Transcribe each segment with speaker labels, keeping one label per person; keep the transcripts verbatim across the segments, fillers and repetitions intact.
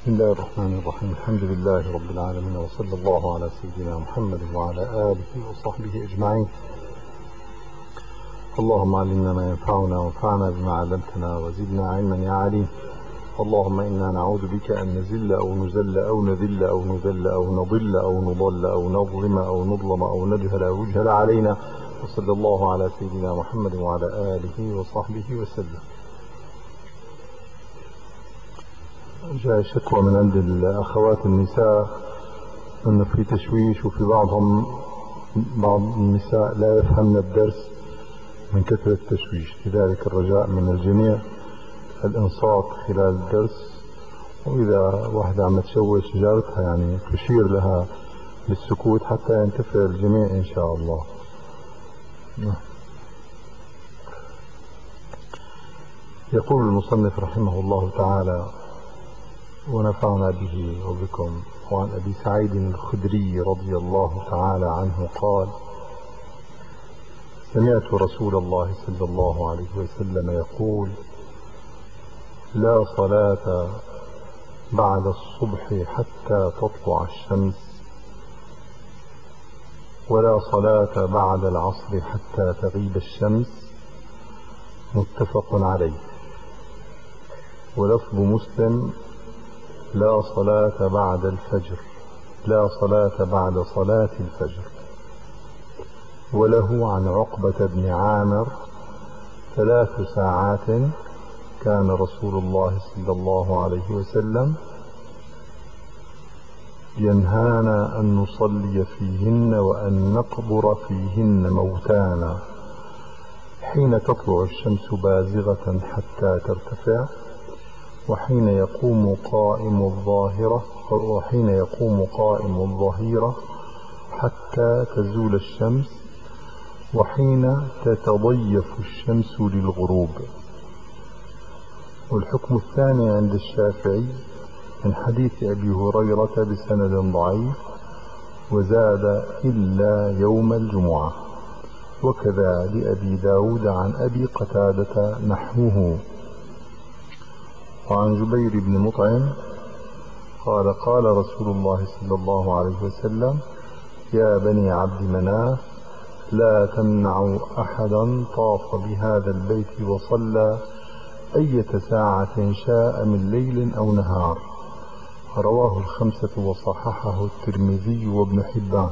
Speaker 1: بسم الله الرحمن الرحيم. الحمد لله رب العالمين، وصلى الله على سيدنا محمد وعلى آله وصحبه أجمعين. اللهم علمنا ما ينفعنا وانفعنا بما علمتنا وزدنا علما يا عليم. اللهم إنا نعوذ بك أن نزل أو نزل أو نذل أو نذل أو نضل أو نضل أو نظلم أو نظلم أو نجهل أو يجهل علينا. وصلى الله على سيدنا محمد وعلى آله وصحبه وسلم. جاء شكوى من عند الأخوات النساء أن في تشويش، وفي بعضهم بعض النساء لا يفهمن الدرس من كثرة التشويش، لذلك الرجاء من الجميع الإنصات خلال الدرس، وإذا واحدة عم تشوش جارتها يعني تشير لها بالسكوت حتى ينتفع الجميع إن شاء الله. يقول المصنف رحمه الله تعالى ونفعنا به وبكم: وعن أبي سعيد الخدري رضي الله تعالى عنه قال: سمعت رسول الله صلى الله عليه وسلم يقول: لا صلاة بعد الصبح حتى تطلع الشمس، ولا صلاة بعد العصر حتى تغيب الشمس. متفق عليه. ولفظ مسلم: لا صلاة بعد الفجر، لا صلاة بعد صلاة الفجر. وله عن عقبة بن عامر: ثلاث ساعات كان رسول الله صلى الله عليه وسلم ينهانا أن نصلي فيهن وأن نقبر فيهن موتانا، حين تطلع الشمس بازغة حتى ترتفع، وحين يقوم قائم الظاهرة وحين يقوم قائم الظهيرة حتى تزول الشمس، وحين تتضيف الشمس للغروب. والحكم الثاني عند الشافعي من حديث أبي هريرة بسند ضعيف، وزاد: إلا يوم الجمعة. وكذا لأبي داود عن أبي قتادة نحوه. وعن جبير بن مطعم قال: قال رسول الله صلى الله عليه وسلم: يا بني عبد مناف، لا تمنعوا أحدا طاف بهذا البيت وصلى أية ساعة شاء من ليل أو نهار. رواه الخمسة وصححه الترمذي وابن حبان.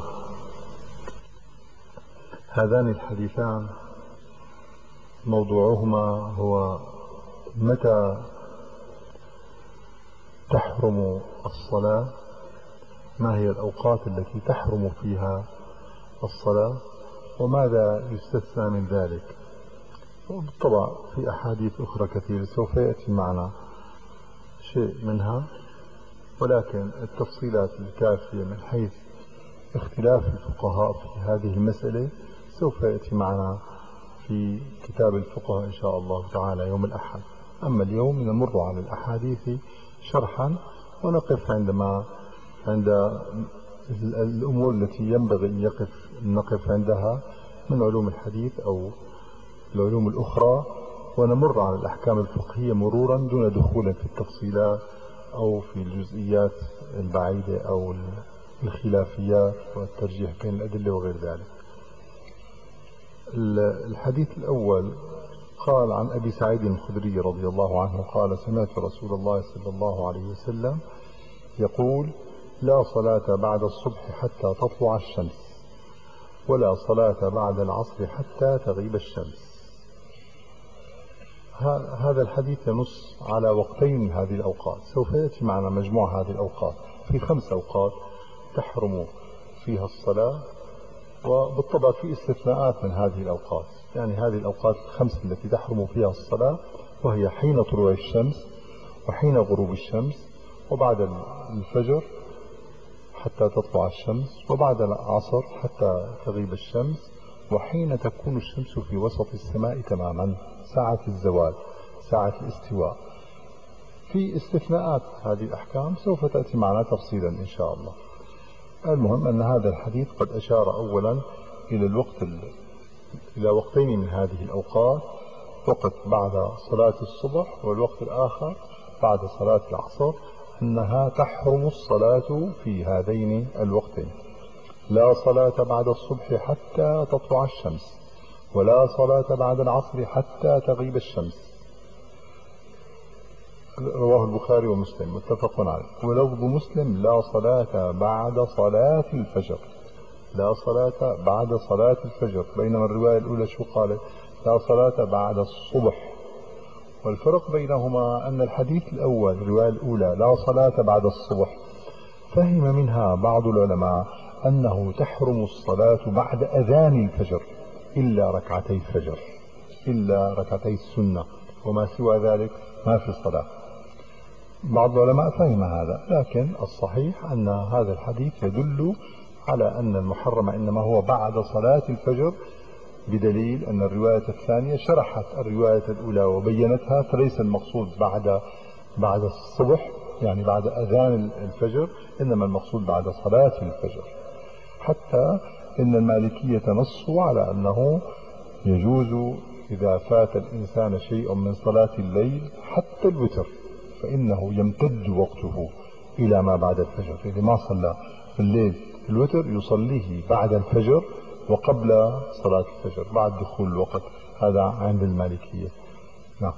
Speaker 1: هذان الحديثان موضوعهما هو متى تحرم الصلاة، ما هي الأوقات التي تحرم فيها الصلاة، وماذا يستثنى من ذلك. وبالطبع في أحاديث أخرى كثيرة سوف يأتي معنا شيء منها، ولكن التفصيلات الكافية من حيث اختلاف الفقهاء في هذه المسألة سوف يأتي معنا في كتاب الفقه إن شاء الله تعالى يوم الأحد. أما اليوم نمر على الأحاديث شرحا، ونقف عندما عند الأمور التي ينبغي أن يقف نقف عندها من علوم الحديث أو العلوم الأخرى، ونمر على الأحكام الفقهية مرورا دون دخول في التفصيلات أو في الجزئيات البعيدة أو الخلافيات والترجيح بين الأدلة وغير ذلك. الحديث الأول قال: عن أبي سعيد الخدري رضي الله عنه قال: سمعت رسول الله صلى الله عليه وسلم يقول: لا صلاة بعد الصبح حتى تطلع الشمس، ولا صلاة بعد العصر حتى تغيب الشمس. هذا الحديث ينص على وقتين من هذه الأوقات، سوف يأتي معنا مجموع هذه الأوقات في خمس أوقات تحرم فيها الصلاة، وبالطبع في استثناءات من هذه الأوقات. يعني هذه الأوقات الخمس التي تحرم فيها الصلاة وهي حين طلوع الشمس، وحين غروب الشمس، وبعد الفجر حتى تطلع الشمس، وبعد العصر حتى تغيب الشمس، وحين تكون الشمس في وسط السماء تماما، ساعة الزوال، ساعة الاستواء. في استثناءات هذه الأحكام سوف تأتي معنا تفصيلا إن شاء الله. المهم أن هذا الحديث قد أشار أولا إلى الوقت إلى وقتين من هذه الأوقات: وقت بعد صلاة الصبح، والوقت الآخر بعد صلاة العصر، أنها تحرم الصلاة في هذين الوقتين: لا صلاة بعد الصبح حتى تطلع الشمس، ولا صلاة بعد العصر حتى تغيب الشمس. رواه البخاري ومسلم متفق عليه. ولفظ مسلم: لا صلاة بعد صلاة الفجر، لا صلاة بعد صلاة الفجر، بينما الرواية الأولى شو قالت؟ لا صلاة بعد الصبح. والفرق بينهما أن الحديث الأول الرواية الأولى لا صلاة بعد الصبح فهم منها بعض العلماء أنه تحرم الصلاة بعد أذان الفجر إلا ركعتي الفجر، إلا ركعتي السنة، وما سوى ذلك ما في صلاة. بعض العلماء فهم هذا، لكن الصحيح أن هذا الحديث يدل على أن المحرم إنما هو بعد صلاة الفجر، بدليل أن الرواية الثانية شرحت الرواية الأولى وبينتها، فليس المقصود بعد بعد الصبح يعني بعد أذان الفجر، إنما المقصود بعد صلاة الفجر. حتى إن المالكية نصوا على أنه يجوز إذا فات الإنسان شيء من صلاة الليل حتى الوتر فإنه يمتد وقته إلى ما بعد الفجر. إذا ما صلى في الليل الوتر يصليه بعد الفجر وقبل صلاة الفجر بعد دخول الوقت، هذا عند المالكية. نعم.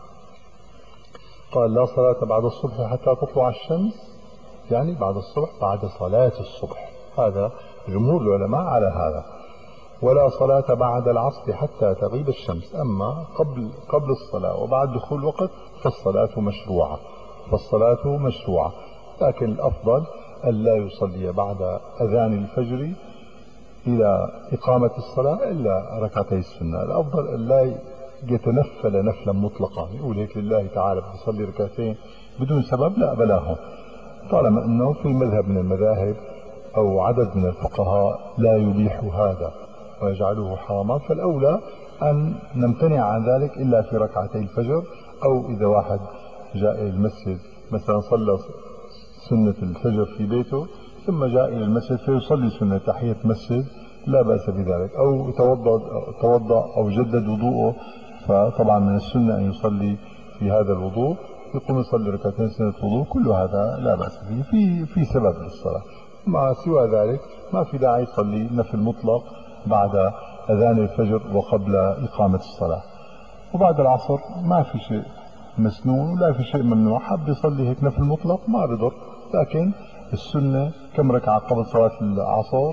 Speaker 1: قال: لا صلاة بعد الصبح حتى تطلع الشمس، يعني بعد الصبح بعد صلاة الصبح، هذا جمهور العلماء على هذا. ولا صلاة بعد العصر حتى تغيب الشمس، أما قبل قبل الصلاة وبعد دخول الوقت فالصلاة مشروعة فالصلاة مشروعة لكن الأفضل ألا يصلي بعد أذان الفجر إلى إقامة الصلاة إلا ركعتي السنة. الأفضل ألا يتنفل نفلا مطلقا، يقول هيك لله تعالى بصلي ركعتين بدون سبب، لا بلاهم، طالما أنه في مذهب من المذاهب أو عدد من الفقهاء لا يبيح هذا ويجعله حراما، فالأولى أن نمتنع عن ذلك إلا في ركعتي الفجر، أو إذا واحد جاء إلى المسجد مثلا صلى سنة الفجر في بيته ثم جاء إلى المسجد فيصلي سنة تحية مسجد لا بأس بذلك، أو توضأ توضأ أو جدد وضوءه، فطبعا من السنة أن يصلي في هذا الوضوء، يقوم يصلي ركعتين سنة وضوء، كل هذا لا بأس به، في في سبب للصلاة. ما سوى ذلك ما في داعي يصلي نفل مطلق بعد أذان الفجر وقبل إقامة الصلاة. وبعد العصر ما في شيء مسنون ولا في شيء ممنوع، حب يصلي هيك نفل مطلق ما بضر، لكن السنة كم ركعة قبل صلاة العصر؟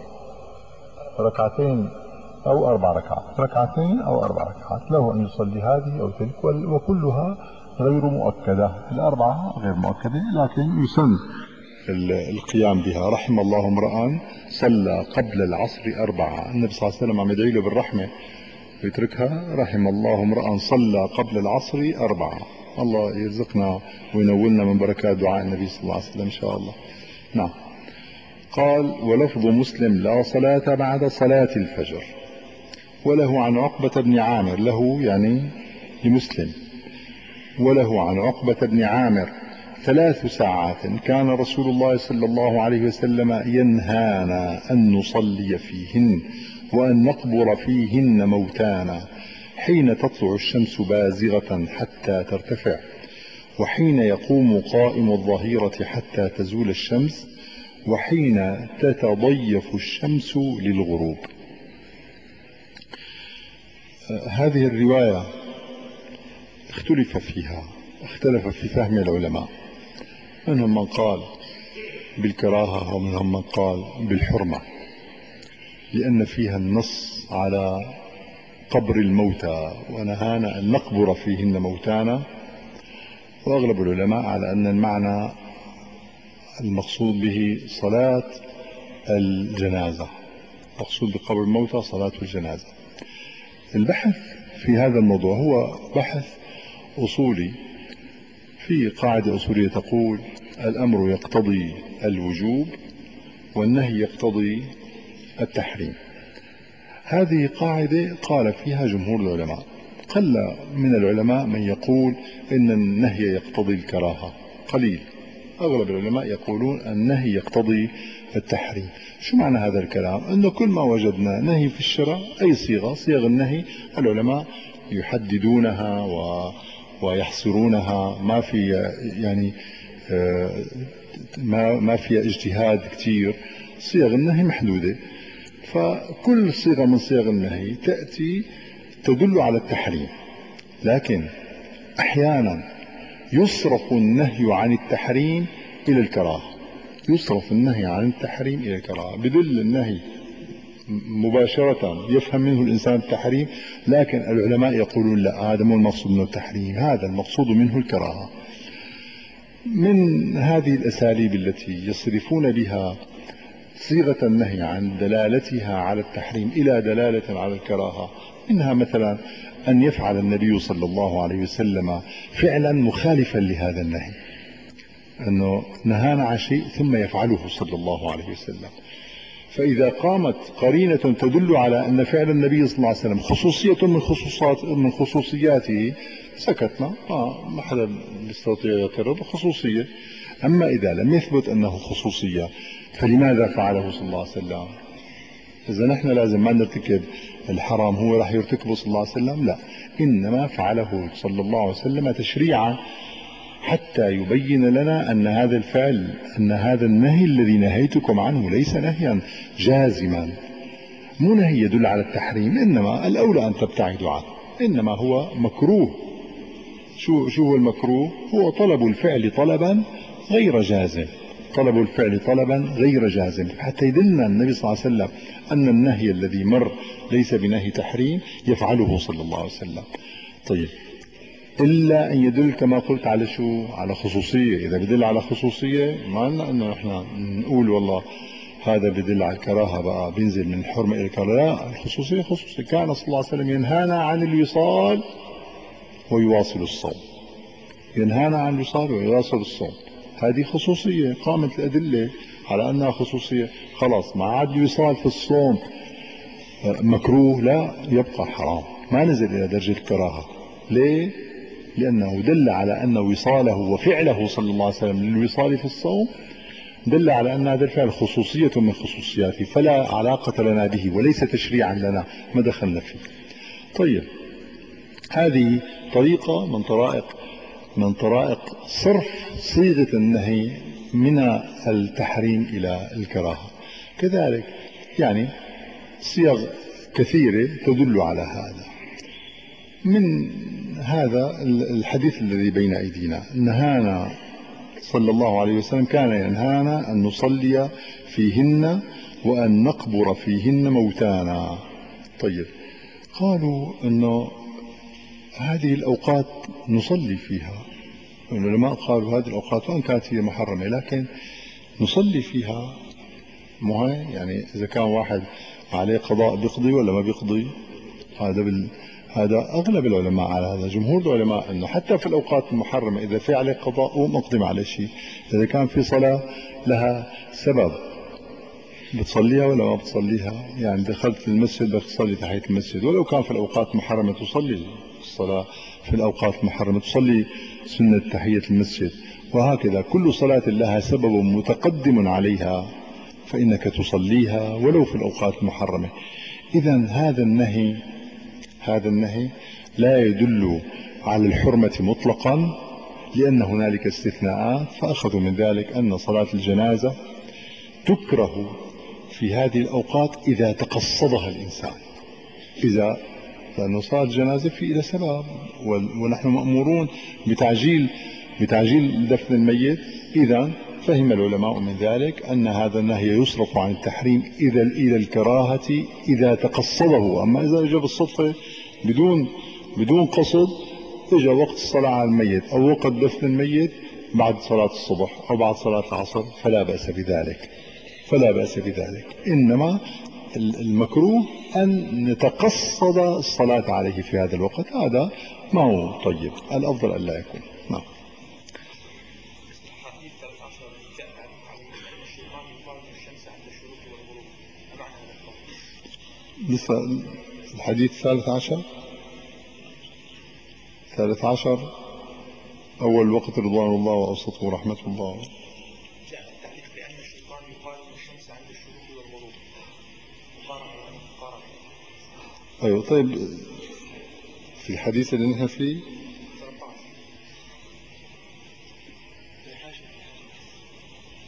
Speaker 1: ركعتين أو أربع ركعات، ركعتين أو أربع ركعات، له أن يصلي هذه أو تلك، وكلها غير مؤكدة، الأربعة غير مؤكدة لكن يسن القيام بها. رحم الله امرأ صلى قبل العصر أربعة، النبي صلى الله عليه وسلم عم يدعي له بالرحمة ويتركها. رحم الله امرأ صلى قبل العصر أربعة. الله يرزقنا وينولنا من بركات دعاء النبي صلى الله عليه وسلم إن شاء الله. نعم. قال: ولفظ مسلم: لا صلاة بعد صلاة الفجر. وله عن عقبة بن عامر، له يعني لمسلم، وله عن عقبة بن عامر: ثلاث ساعات كان رسول الله صلى الله عليه وسلم ينهانا أن نصلي فيهن وأن نقبر فيهن موتانا، حين تطلع الشمس بازغة حتى ترتفع، وحين يقوم قائم الظهيرة حتى تزول الشمس، وحين تتضيف الشمس للغروب. هذه الرواية اختلف فيها، اختلف في فهم العلماء، منهم من قال بالكراهة ومنهم من قال بالحرمة، لأن فيها النص على قبر الموتى ونهانا أن نقبر فيهن موتانا. وأغلب العلماء على أن المعنى المقصود به صلاة الجنازة، مقصود بقبر الموتى صلاة الجنازة. البحث في هذا الموضوع هو بحث أصولي، في قاعدة أصولية تقول: الأمر يقتضي الوجوب والنهي يقتضي التحريم. هذه قاعدة قال فيها جمهور العلماء، قل من العلماء من يقول إن النهي يقتضي الكراهة، قليل. أغلب العلماء يقولون النهي يقتضي التحريم. شو معنى هذا الكلام؟ أنه كل ما وجدنا نهي في الشرع، أي صيغة صيغ النهي العلماء يحددونها و ويحصرونها، ما في يعني ما ما فيها اجتهاد كثير، صيغ النهي محدودة. فكل صيغة من صيغ النهي تأتي تدل على التحريم، لكن أحيانا يصرف النهي عن التحريم إلى الكراهة. يصرف النهي عن التحريم إلى الكراهة، بدل النهي مباشرة يفهم منه الإنسان التحريم، لكن العلماء يقولون لا، هذا مو المقصود منه التحريم، هذا المقصود منه الكراهة. من هذه الأساليب التي يصرفون بها صيغة النهي عن دلالتها على التحريم إلى دلالة على الكراهة، منها مثلا أن يفعل النبي صلى الله عليه وسلم فعلا مخالفا لهذا النهي، أنه نهانا عن شيء ثم يفعله صلى الله عليه وسلم. فإذا قامت قرينة تدل على أن فعل النبي صلى الله عليه وسلم خصوصية من خصوصات من خصوصياته سكتنا، آه ما حدا بيستطيع يعترض، خصوصية. أما إذا لم يثبت أنه خصوصية فلماذا فعله صلى الله عليه وسلم؟ إذا نحن لازم ما نرتكب الحرام هو راح يرتكبه صلى الله عليه وسلم؟ لا، إنما فعله صلى الله عليه وسلم تشريعا حتى يبين لنا أن هذا الفعل، أن هذا النهي الذي نهيتكم عنه ليس نهيا جازما، مو نهي يدل على التحريم، إنما الأولى أن تبتعدوا عنه، إنما هو مكروه. شو شو هو المكروه؟ هو طلب الفعل طلبا غير جازم، طلب الفعل طلبا غير جازم، حتى يدلنا النبي صلى الله عليه وسلم أن النهي الذي مر ليس بنهي تحريم يفعله صلى الله عليه وسلم. طيب، إلا أن يدل كما قلت على شو؟ على خصوصية. إذا بدل على خصوصية ما لنا أنه إحنا نقول والله هذا بدل على الكراهة بقى بينزل من الحرمة إلى الكراهة، لا، الخصوصية خصوصية. كان صلى الله عليه وسلم ينهانا عن الوصال ويواصل الصوم، ينهانا عن الوصال ويواصل الصوم، هذه خصوصية، قامت الأدلة على أنها خصوصية. خلاص ما عاد الوصال في الصوم مكروه، لا، يبقى حرام، ما نزل إلى درجة الكراهة. ليه؟ لأنه دل على أن وصاله وفعله صلى الله عليه وسلم للوصال في الصوم دل على أن هذا الفعل خصوصية من خصوصياته، فلا علاقة لنا به وليس تشريعا لنا، ما دخلنا فيه. طيب، هذه طريقة من طرائق من طرائق صرف صيغة النهي من التحريم إلى الكراهة. كذلك يعني صيغ كثيرة تدل على هذا. من هذا الحديث الذي بين أيدينا، نهانا صلى الله عليه وسلم، كان ينهانا أن نصلي فيهن وأن نقبر فيهن موتانا. طيب، قالوا أنه هذه الأوقات نصلي فيها، العلماء قالوا هذه الأوقات وأن كانت هي محرمة لكن نصلي فيها. مو يعني إذا كان واحد عليه قضاء بيقضي ولا ما بيقضي؟ هذا بال... هذا أغلب العلماء على هذا، جمهور العلماء أنه حتى في الأوقات المحرمة إذا في عليه قضاء ومقدم على شيء، إذا كان في صلاة لها سبب بتصليها ولا ما بتصليها. يعني دخلت المسجد بدك تصلي تحية المسجد، ولو كان في الأوقات المحرمة تصلي الصلاة في الأوقات المحرمة، تصلي سنة تحية المسجد، وهكذا كل صلاة لها سبب متقدم عليها فإنك تصليها ولو في الأوقات المحرمة. إذن هذا النهي هذا النهي لا يدل على الحرمة مطلقا، لأن هنالك استثناءات، فأخذوا من ذلك أن صلاة الجنازة تكره في هذه الأوقات إذا تقصدها الإنسان، إذا لأن صلاة الجنازة في إلى سبب، ونحن مأمورون بتعجيل بتعجيل دفن الميت. إذا فهم العلماء من ذلك أن هذا النهي يصرف عن التحريم إذا إلى الكراهة إذا تقصده. أما إذا جاء بالصدفة بدون بدون قصد، إجا وقت الصلاة على الميت أو وقت دفن الميت بعد صلاة الصبح أو بعد صلاة العصر، فلا بأس بذلك فلا بأس بذلك إنما المكروه أن نتقصد الصلاة عليه في هذا الوقت، هذا ما هو طيب، الأفضل أن لا يكون. نعم. لسه الحديث الثالث عشر الثالث عشر أول وقت رضوان الله وأوسطه رحمة الله.
Speaker 2: جاء التعليق بأن الشيطان يقارن الشمس عند الشروق والغروب مقارنة مقارنة.
Speaker 1: أيوة. طيب، في الحديث اللي نحن فيه
Speaker 2: ثلاثة عشر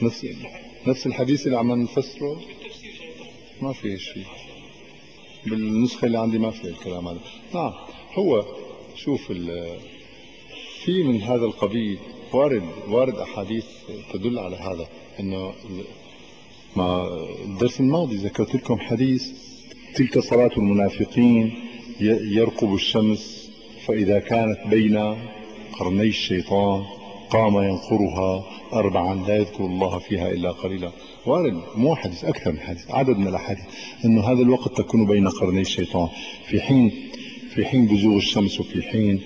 Speaker 1: نفس نفس الحديث اللي عم نفسره ما في شيء بالنسخة اللي عندي، ما في الكلام هذا. نعم هو شوف في من هذا القبيل وارد وارد أحاديث تدل على هذا. إنه ما الدرس الماضي ذكرت لكم حديث تلك صلاة المنافقين يرقب الشمس فإذا كانت بين قرني الشيطان قام ينقرها أربعا لا يذكر الله فيها إلا قليلا. وارد مو حديث، أكثر من حديث، عدد من الأحاديث إنه هذا الوقت تكون بين قرني الشيطان في حين في حين بزوغ الشمس وفي حين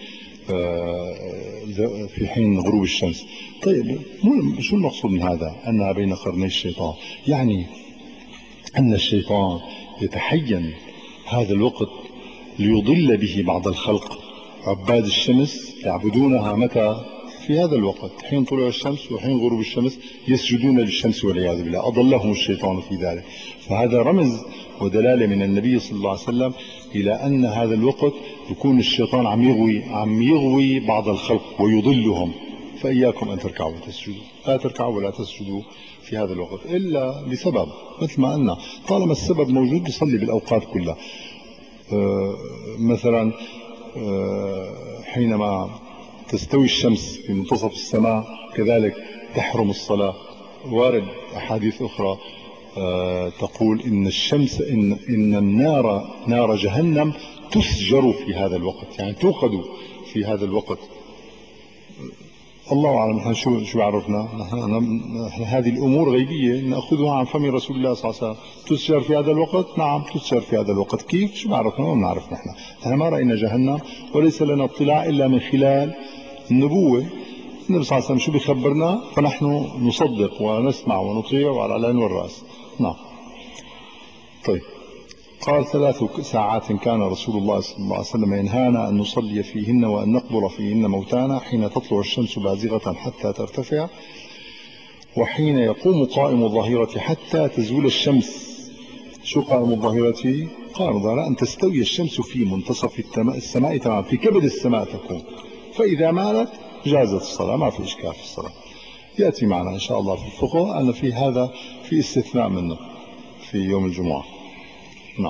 Speaker 1: في حين غروب الشمس. طيب شو المقصود من هذا؟ أنها بين قرني الشيطان، يعني أن الشيطان يتحين هذا الوقت ليضل به بعض الخلق. عباد الشمس يعبدونها متى؟ في هذا الوقت، حين طلوع الشمس وحين غروب الشمس يسجدون للشمس والعياذ بالله، أضلهم الشيطان في ذلك. فهذا رمز ودلالة من النبي صلى الله عليه وسلم إلى أن هذا الوقت يكون الشيطان عم يغوي عم يغوي بعض الخلق ويضلهم. فإياكم أن تركعوا وتسجدوا، لا تركعوا ولا تسجدوا في هذا الوقت إلا لسبب، مثل ما قلنا طالما السبب موجود بيصلي بالأوقات كلها. آه مثلا آه حينما تستوي الشمس في منتصف السماء كذلك تحرم الصلاة. وارد أحاديث أخرى آه تقول إن الشمس إن, إن النار نار جهنم تسجر في هذا الوقت، يعني توقد في هذا الوقت. الله أعلم نحن شو شو عرفنا نحن هذه الأمور غيبية نأخذها عن فم رسول الله صلى الله عليه وسلم. تسجر في هذا الوقت، نعم تسجر في هذا الوقت. كيف؟ شو عرفنا؟ ما بنعرف نحن نحن ما رأينا جهنم وليس لنا اطلاع إلا من خلال النبوة. النبي صلى الله عليه وسلم شو بيخبرنا فنحن نصدق ونسمع ونطيع وعلى العين والرأس. نعم. طيب قال ثلاث ساعات كان رسول الله صلى الله عليه وسلم ينهانا أن نصلي فيهن وأن نقبر فيهن موتانا حين تطلع الشمس بازغة حتى ترتفع، وحين يقوم قائم الظهيرة حتى تزول الشمس. شو قائم الظهيرة؟ قائم الظهيرة أن تستوي الشمس في منتصف السماء تمام، في كبد السماء تكون، فإذا مالت جازت الصلاة، ما في إشكال في الصلاة. يأتي معنا إن شاء الله في الفقه أن في هذا في استثناء منه في يوم الجمعة. نعم.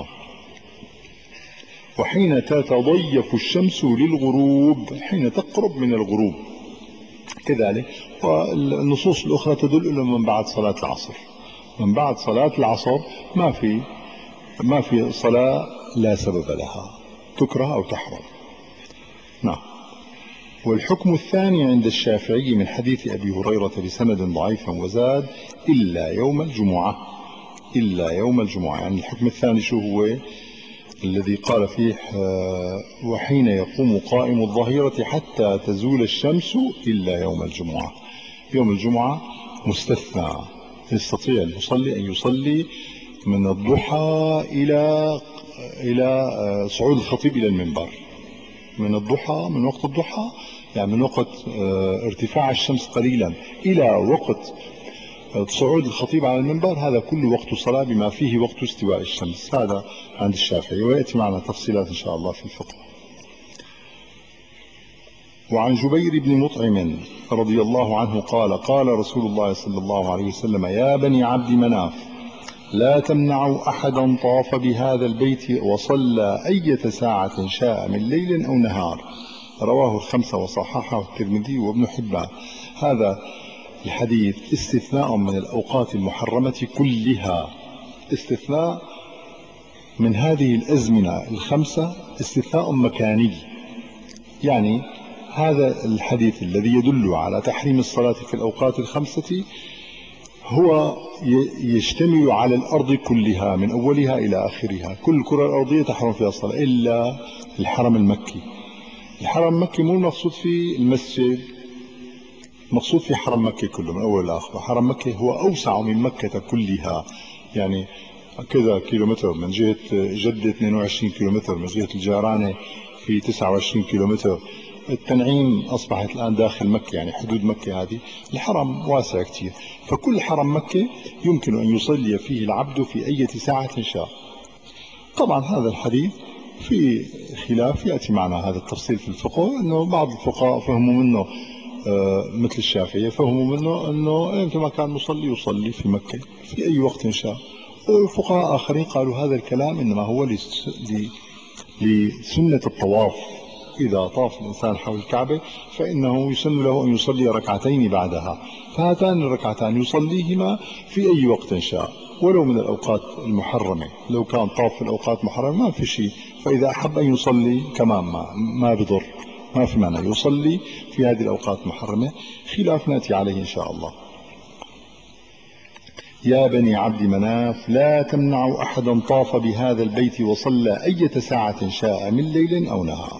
Speaker 1: وحين تتضيف الشمس للغروب، حين تقرب من الغروب كذلك. والنصوص الأخرى تدل إلى من بعد صلاة العصر. من بعد صلاة العصر ما في ما في صلاة لا سبب لها، تكره أو تحرم. نعم. والحكم الثاني عند الشافعي من حديث أبي هريرة بسند ضعيف وزاد إلا يوم الجمعة، إلا يوم الجمعة. يعني الحكم الثاني شو هو؟ الذي قال فيه وحين يقوم قائم الظهيرة حتى تزول الشمس إلا يوم الجمعة. يوم الجمعة مستثنى، يستطيع المصلي أن يصلي من الضحى إلى إلى صعود الخطيب إلى المنبر. من الضحى، من وقت الضحى يعني من وقت ارتفاع الشمس قليلا إلى وقت صعود الخطيب على المنبر، هذا كله وقت صلاة بما فيه وقت استواء الشمس. هذا عند الشافعي، ويأتي معنا تفصيلات إن شاء الله في الفقه. وعن جبير بن مطعم رضي الله عنه قال قال رسول الله صلى الله عليه وسلم يا بني عبد مناف لا تمنعوا أحدا طاف بهذا البيت وصلى أية ساعة شاء من ليل أو نهار. رواه الخمسة وصححه الترمذي وابن حبان. هذا الحديث استثناء من الأوقات المحرمة كلها، استثناء من هذه الأزمنة الخمسة، استثناء مكاني. يعني هذا الحديث الذي يدل على تحريم الصلاة في الأوقات الخمسة هو يشتمل على الأرض كلها من أولها إلى آخرها. كل الكرة الأرضية تحرم فيها الصلاة إلا الحرم المكي. الحرم المكي مو المقصود في المسجد، مقصود في حرم مكة كله من أول لآخر. حرم مكة هو أوسع من مكة كلها، يعني كذا كيلومتر من جهة جدة، اثنين وعشرين كيلومتر من جهة الجارانة في تسعة وعشرين كيلومتر. التنعيم أصبحت الآن داخل مكة، يعني حدود مكة هذه. الحرم واسع كتير، فكل حرم مكة يمكن أن يصلي فيه العبد في أي ساعة شاء. طبعا هذا الحديث في خلاف، يأتي معنا هذا التفصيل في الفقه، أنه بعض الفقهاء فهموا منه مثل الشافعية فهموا منه أنه أنت ما كان مصلي يصلي في مكة في أي وقت شاء. وفقهاء آخرين قالوا هذا الكلام إنما هو لسنة الطواف، إذا طاف الإنسان حول الكعبة فإنه يسن له أن يصلي ركعتين بعدها، فهاتان الركعتان يصليهما في أي وقت شاء ولو من الأوقات المحرمة. لو كان طاف في الأوقات المحرمة ما في شيء، فإذا أحب أن يصلي كمان ما, ما بضر، ما في معنى يصلي في هذه الأوقات المحرمة، خلاف نأتي عليه إن شاء الله. يا بني عبد مناف لا تمنعوا أحدا طاف بهذا البيت وصلى أية ساعة شاء من ليل أو نهار.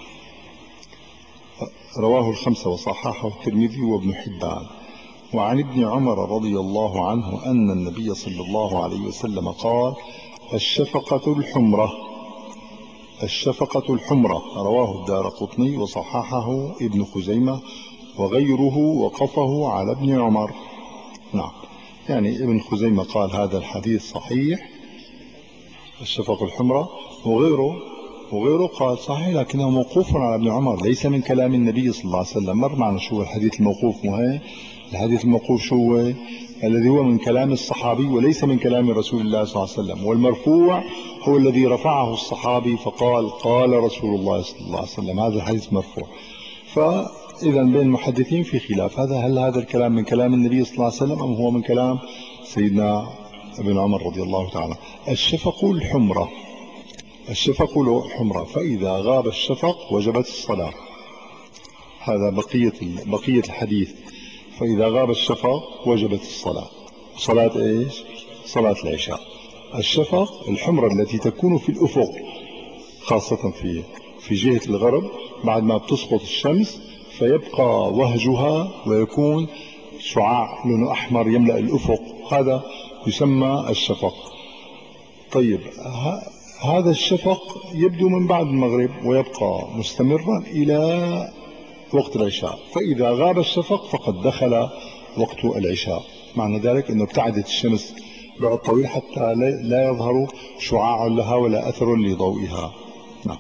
Speaker 1: رواه الخمسة وصححه الترمذي وابن حبان. وعن ابن عمر رضي الله عنه أن النبي صلى الله عليه وسلم قال: الشفقة الحمرة، الشفقة الحمرة. رواه الدارقطني وصححه ابن خزيمة وغيره وقفه على ابن عمر. نعم، يعني ابن خزيمة قال هذا الحديث صحيح الشفقة الحمرة، وغيره وغيره قال صحيح لكنه موقوف على ابن عمر ليس من كلام النبي صلى الله عليه وسلم. مر معنا شو الحديث الموقوف، مهم الحديث الموقوف شو هو؟ الذي هو من كلام الصحابي وليس من كلام رسول الله صلى الله عليه وسلم، والمرفوع هو الذي رفعه الصحابي فقال قال رسول الله صلى الله عليه وسلم، هذا الحديث مرفوع. فإذا بين المحدثين في خلاف، هذا هل هذا الكلام من كلام النبي صلى الله عليه وسلم أم هو من كلام سيدنا ابن عمر رضي الله تعالى. الشفق الحمرة، الشفق الحمرة، فإذا غاب الشفق وجبت الصلاة. هذا بقية بقية الحديث، فإذا غاب الشفق وجبت الصلاة. صلاة إيش؟ صلاة العشاء. الشفق الحمرة التي تكون في الأفق خاصة في في جهة الغرب بعد ما بتسقط الشمس فيبقى وهجها ويكون شعاع لونه أحمر يملأ الأفق، هذا يسمى الشفق. طيب هذا الشفق يبدو من بعد المغرب ويبقى مستمرا إلى وقت العشاء، فإذا غاب الشفق فقد دخل وقت العشاء. معنى ذلك أنه ابتعدت الشمس بعد طويل حتى لا يظهر شعاع لها ولا أثر لضوئها. نعم.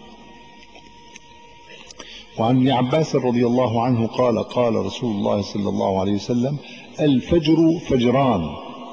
Speaker 1: وعن ابن عباس رضي الله عنه قال قال رسول الله صلى الله عليه وسلم: الفجر فجران،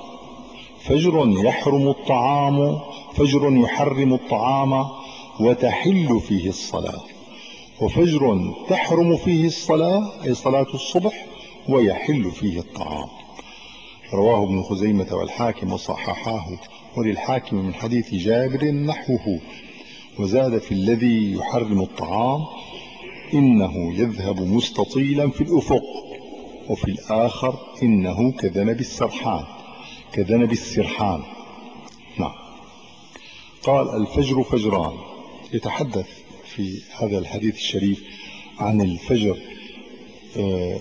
Speaker 1: فجر يحرم الطعام فجر يحرم الطعام وتحل فيه الصلاة، وفجر تحرم فيه الصلاة أي صلاة الصبح ويحل فيه الطعام. رواه ابن خزيمة والحاكم وصححاه، وللحاكم من حديث جابر نحوه، وزاد في الذي يحرم الطعام: إنه يذهب مستطيلا في الأفق، وفي الآخر إنه كذنب السرحان كذنب السرحان. نعم. قال الفجر فجران، يتحدث في هذا الحديث الشريف عن الفجر. آه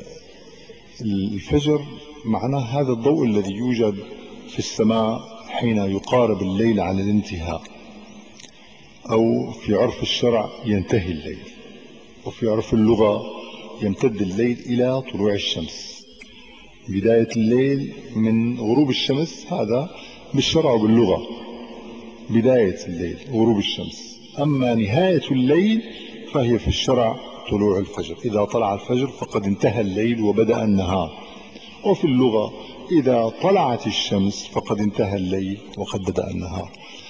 Speaker 1: الفجر معناه هذا الضوء الذي يوجد في السماء حين يقارب الليل على الانتهاء، أو في عرف الشرع ينتهي الليل، وفي عرف اللغة يمتد الليل إلى طلوع الشمس. بداية الليل من غروب الشمس، هذا بالشرع وباللغة بداية الليل غروب الشمس. أما نهاية الليل فهي في الشرع طلوع الفجر، إذا طلع الفجر فقد انتهى الليل وبدأ النهار. وفي اللغة إذا طلعت الشمس فقد انتهى الليل وقد بدأ النهار.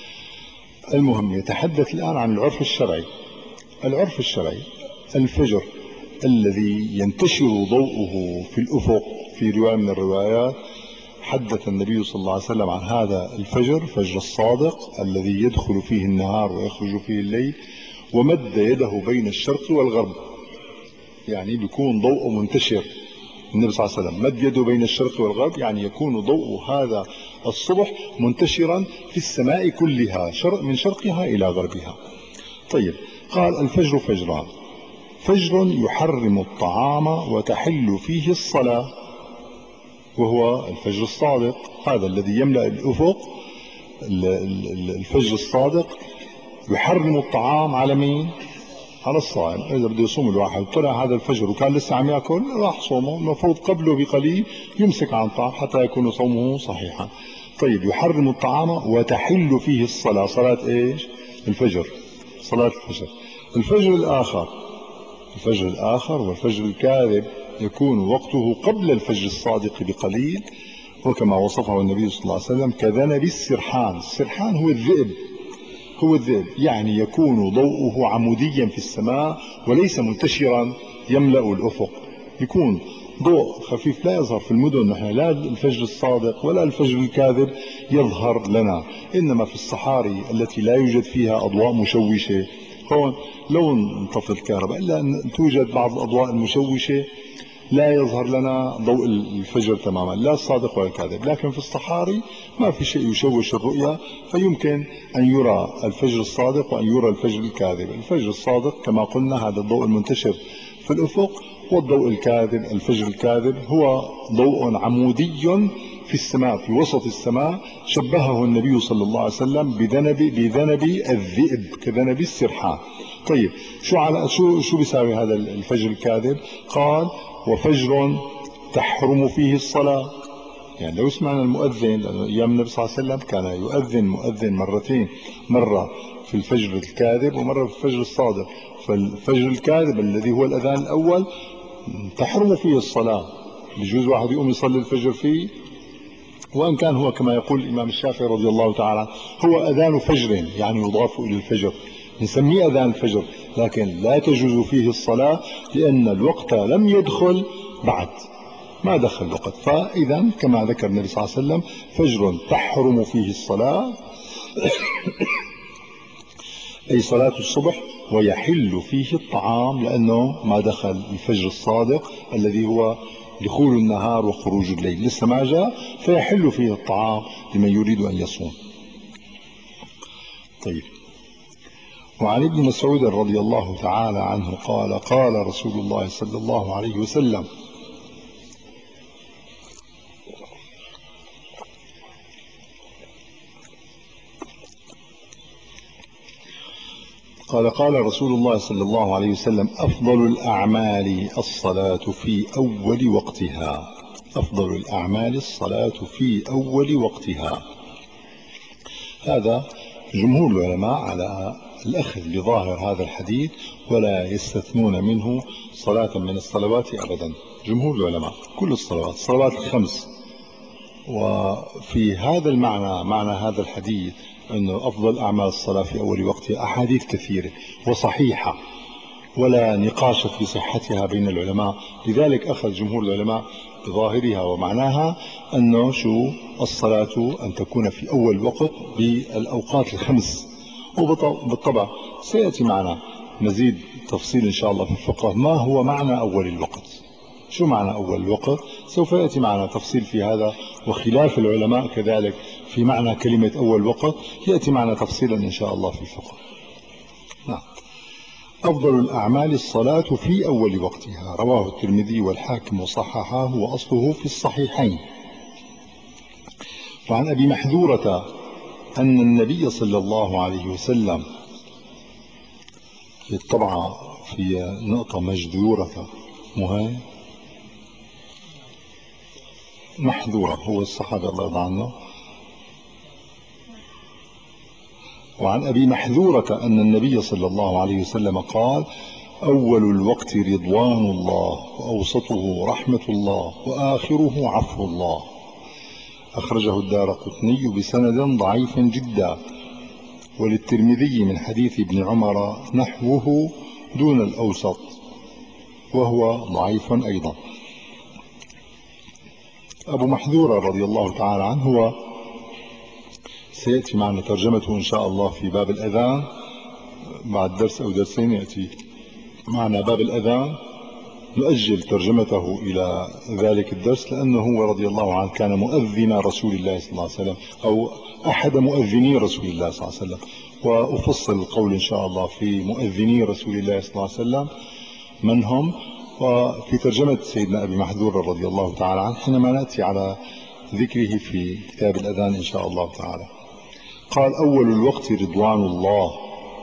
Speaker 1: المهم يتحدث الآن عن العرف الشرعي. العرف الشرعي الفجر الذي ينتشر ضوءه في الأفق، في رواية من الروايات حدث النبي صلى الله عليه وسلم عن هذا الفجر: فجر الصادق الذي يدخل فيه النهار ويخرج فيه الليل، ومد يده بين الشرق والغرب، يعني بيكون ضوء منتشر. النبي صلى الله عليه وسلم مد يده بين الشرق والغرب، يعني يكون ضوء هذا الصبح منتشرا في السماء كلها من شرقها إلى غربها. طيب، قال الفجر فجران، فجر يحرم الطعام وتحل فيه الصلاة، وهو الفجر الصادق، هذا الذي يملأ الأفق. الفجر الصادق يحرم الطعام على مين؟ على الصائم. إذا بده يصوم الواحد طلع هذا الفجر وكان لسه عم يأكل، راح صومه، المفروض قبله بقليل يمسك عن طعام حتى يكون صومه صحيحا. طيب، يحرم الطعام وتحل فيه الصلاة، صلاة إيش؟ الفجر، صلاة الفجر. الفجر الآخر، الفجر الآخر والفجر الكاذب يكون وقته قبل الفجر الصادق بقليل، وكما وصفه النبي صلى الله عليه وسلم كذنب السرحان. السرحان هو الذئب، هو الذئب يعني يكون ضوءه عموديا في السماء وليس منتشرا يملأ الأفق، يكون ضوء خفيف لا يظهر في المدن. نحن لا الفجر الصادق ولا الفجر الكاذب يظهر لنا، إنما في الصحاري التي لا يوجد فيها أضواء مشوشة، هون لو انطفت الكهرباء إلا أن توجد بعض الأضواء المشوشة لا يظهر لنا ضوء الفجر تماما، لا الصادق ولا الكاذب. لكن في الصحاري ما في شيء يشوش الرؤية، فيمكن أن يرى الفجر الصادق وأن يرى الفجر الكاذب. الفجر الصادق كما قلنا هذا الضوء المنتشر في الأفق، والضوء الكاذب الفجر الكاذب هو ضوء عمودي في السماء في وسط السماء، شبهه النبي صلى الله عليه وسلم بذنب بذنب الذئب كذنب السرحان. طيب شو على شو شو بيساوي هذا الفجر الكاذب؟ قال وفجر تحرم فيه الصلاة. يعني لو سمعنا المؤذن، لأنه أيام النبي صلى الله عليه وسلم كان يؤذن مؤذن مرتين، مرة في الفجر الكاذب ومرة في الفجر الصادق. فالفجر الكاذب الذي هو الأذان الأول تحرم فيه الصلاة، بجوز واحد يقوم يصلي الفجر فيه، وإن كان هو كما يقول الإمام الشافعي رضي الله تعالى هو أذان فجر يعني يضاف إلى الفجر، نسميه أذان الفجر، لكن لا تجوز فيه الصلاة لأن الوقت لم يدخل بعد، ما دخل الوقت. فإذا كما ذكر النبي صلى الله عليه وسلم فجر تحرم فيه الصلاة أي صلاة الصبح، ويحل فيه الطعام لأنه ما دخل الفجر الصادق الذي هو دخول النهار وخروج الليل، لسه ما جاء، فيحل فيه الطعام لمن يريد أن يصوم. طيب، وعن ابن مسعود رضي الله تعالى عنه قال قال رسول الله صلى الله عليه وسلم قال قال رسول الله صلى الله عليه وسلم أفضل الأعمال الصلاة في أول وقتها. أفضل الأعمال الصلاة في أول وقتها. هذا جمهور العلماء على الأخذ بظاهر هذا الحديث ولا يستثنون منه صلاة من الصلوات أبدا. جمهور العلماء كل الصلوات الصلوات الخمس. وفي هذا المعنى معنى هذا الحديث أنه أفضل أعمال الصلاة في أول وقتها أحاديث كثيرة وصحيحة ولا نقاش في صحتها بين العلماء، لذلك أخذ جمهور العلماء بظاهرها ومعناها أنه شو الصلاة أن تكون في أول وقت بالأوقات الخمس. وبالطبع سيأتي معنا مزيد تفصيل إن شاء الله في الفقه ما هو معنى أول الوقت، شو معنى أول الوقت، سوف يأتي معنا تفصيل في هذا، وخلاف العلماء كذلك في معنى كلمة أول وقت يأتي معنا تفصيلا إن شاء الله في الفقه. نعم. أفضل الأعمال الصلاة في أول وقتها، رواه الترمذي والحاكم وصححه وأصله في الصحيحين. وعن أبي محذورة أن النبي صلى الله عليه وسلم، طبعا في نقطة مجذورة مهي محذورة هو الصحابي الله يرضى عنه. وعن أبي محذورة أن النبي صلى الله عليه وسلم قال أول الوقت رضوان الله وأوسطه رحمة الله وآخره عفو الله. أخرجه الدارقطني بسند ضعيف جدا، وللترمذي من حديث ابن عمر نحوه دون الأوسط وهو ضعيف أيضا. أبو محذورة رضي الله تعالى عنه هو سيأتي معنا ترجمته إن شاء الله في باب الأذان بعد درس أو درسين، يأتي معنا باب الأذان، نؤجل ترجمته إلى ذلك الدرس لأنه هو رضي الله عنه كان مؤذن رسول الله صلى الله عليه وسلم أو أحد مؤذني رسول الله صلى الله عليه وسلم، وأفصل القول إن شاء الله في مؤذني رسول الله صلى الله عليه وسلم من هم، وفي ترجمة سيدنا أبي محذور رضي الله تعالى عنه حينما نأتي على ذكره في كتاب الأذان إن شاء الله تعالى. قال أول الوقت رضوان الله،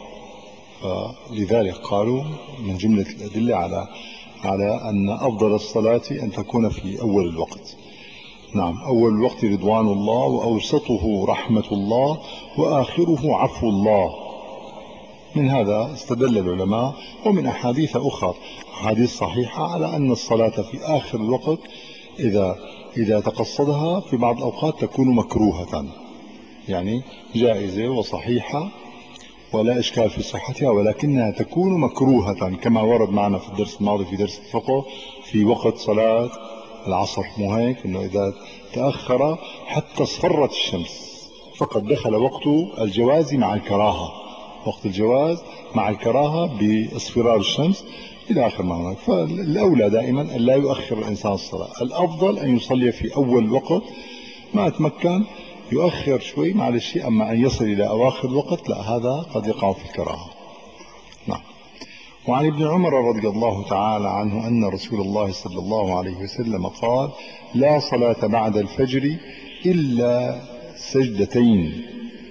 Speaker 1: فلذلك قالوا من جملة الأدلة على على أن أفضل الصلاة أن تكون في أول الوقت. نعم، أول الوقت رضوان الله وأوسطه رحمة الله وآخره عفو الله. من هذا استدل العلماء ومن أحاديث أخرى حديث صحيحة على أن الصلاة في آخر الوقت إذا إذا تقصدها في بعض الأوقات تكون مكروهة، يعني جائزة وصحيحة ولا إشكال في صحتها، ولكنها تكون مكروهة كما ورد معنا في الدرس الماضي في درس الفقه في وقت صلاة العصر. مو هيك إنه إذا تأخر حتى اصفرت الشمس فقد دخل وقت الجواز مع الكراهة، وقت الجواز مع الكراهة باصفرار الشمس إلى آخر ما هناك. فالأولى دائما أن لا يؤخر الإنسان الصلاة، الأفضل أن يصلي في أول وقت، ما تمكن يؤخر شوي معلش، أما أن يصل إلى أواخر الوقت لا، هذا قد يقع في الكراهة. نعم. وعن ابن عمر رضي الله تعالى عنه أن رسول الله صلى الله عليه وسلم قال: لا صلاة بعد الفجر إلا سجدتين.